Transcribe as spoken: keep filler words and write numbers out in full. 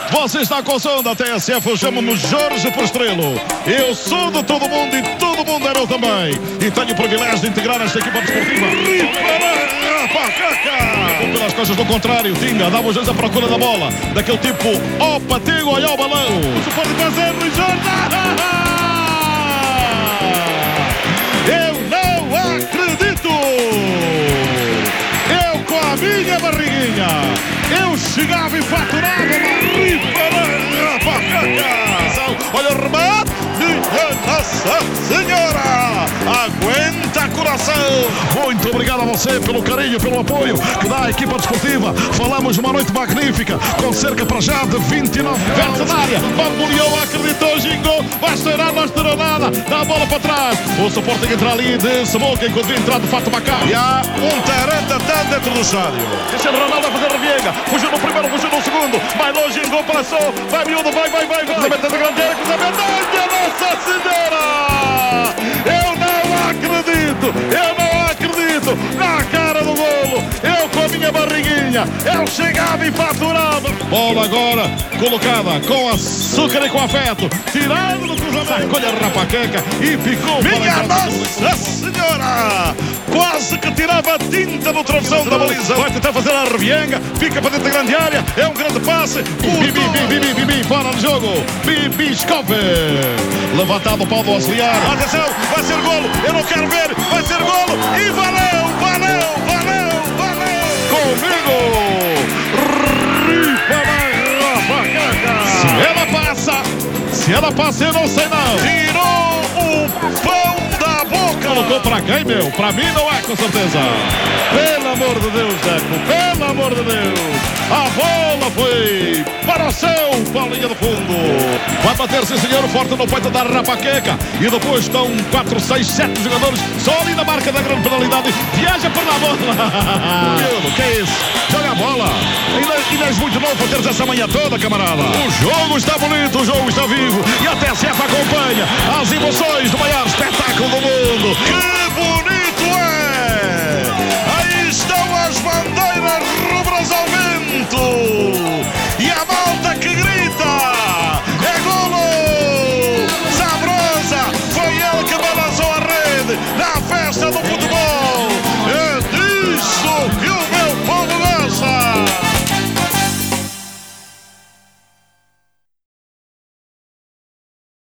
Você está com o som da T S F, eu chamo-me Jorge Postrelo. Eu sou de todo mundo e todo mundo é meu também. E tenho o privilégio de integrar esta equipa desportiva. Ou pelas coisas do contrário, Tinga, dá vezes à procura da bola. Daquele tipo, ó Patigo, olha o balão. O suporte fazer, Luís Jorge. Eu não acredito. Eu com a minha barriguinha. Eu chegava e faturava uma ripa. Olha o remate. Nossa Senhora! Aguenta coração! Muito obrigado a você pelo carinho, pelo apoio que dá à equipa desportiva. Falamos de uma noite magnífica, com cerca para já de vinte e nove graus na área. Bambuleou, acreditou, gingou, vai estourar, não estourou nada, dá a bola para trás. O Sporting entra ali de Smoke enquanto vem entrar de fato Macau. E há um tarantatã dentro do estádio. Cristiano Ronaldo a fazer reviega, fugiu no primeiro, fugiu no segundo, vai longe, gingou, passou, vai miúdo, vai, vai, vai, vai. Cruzamento da grande área, cruzamento, Nossa Senhora! Eu não acredito! Eu não acredito! Na cara do golo! Eu com a minha barriguinha! Eu chegava e faturava! Bola agora colocada com açúcar e com afeto, tirando do cruzamento, colhe a rapaqueca e ficou. Minha Nossa Senhora! Quase que tirava a tinta no travessão da baliza. Vai tentar fazer a revienga, fica para dentro da grande área, é um grande passe. Bibi, Bibi, Bibi, Bibi, fora do jogo. Bibi Scope. Levantado o pau do auxiliar. Atenção, vai ser golo. Eu não quero ver, vai ser golo. E valeu, valeu, valeu, valeu. Comigo. Ripa da rapaqueca. Se ela passa, se ela passa, eu não sei não. Tirou o pão da boca. Colocou pra quem, meu? Pra mim não é, com certeza. Pelo amor de Deus, Deco. Pelo amor de Deus. A bola foi para o céu, para a linha do fundo. Vai bater, sim senhor, forte no peito da rapaqueca. E depois estão quatro, seis, sete jogadores só ali na marca da grande penalidade. Viaja para a bola. Meu, que é isso? Joga a bola. Ainda és muito novo para teres essa manhã toda, camarada. O jogo está bonito, o jogo está vivo. E a T S F acompanha as emoções do maior espetáculo do mundo. Que bonito é! Aí estão as bandeiras rubras ao vento. E a malta que grita. É golo! Sabrosa! Foi ele que balançou a rede na festa do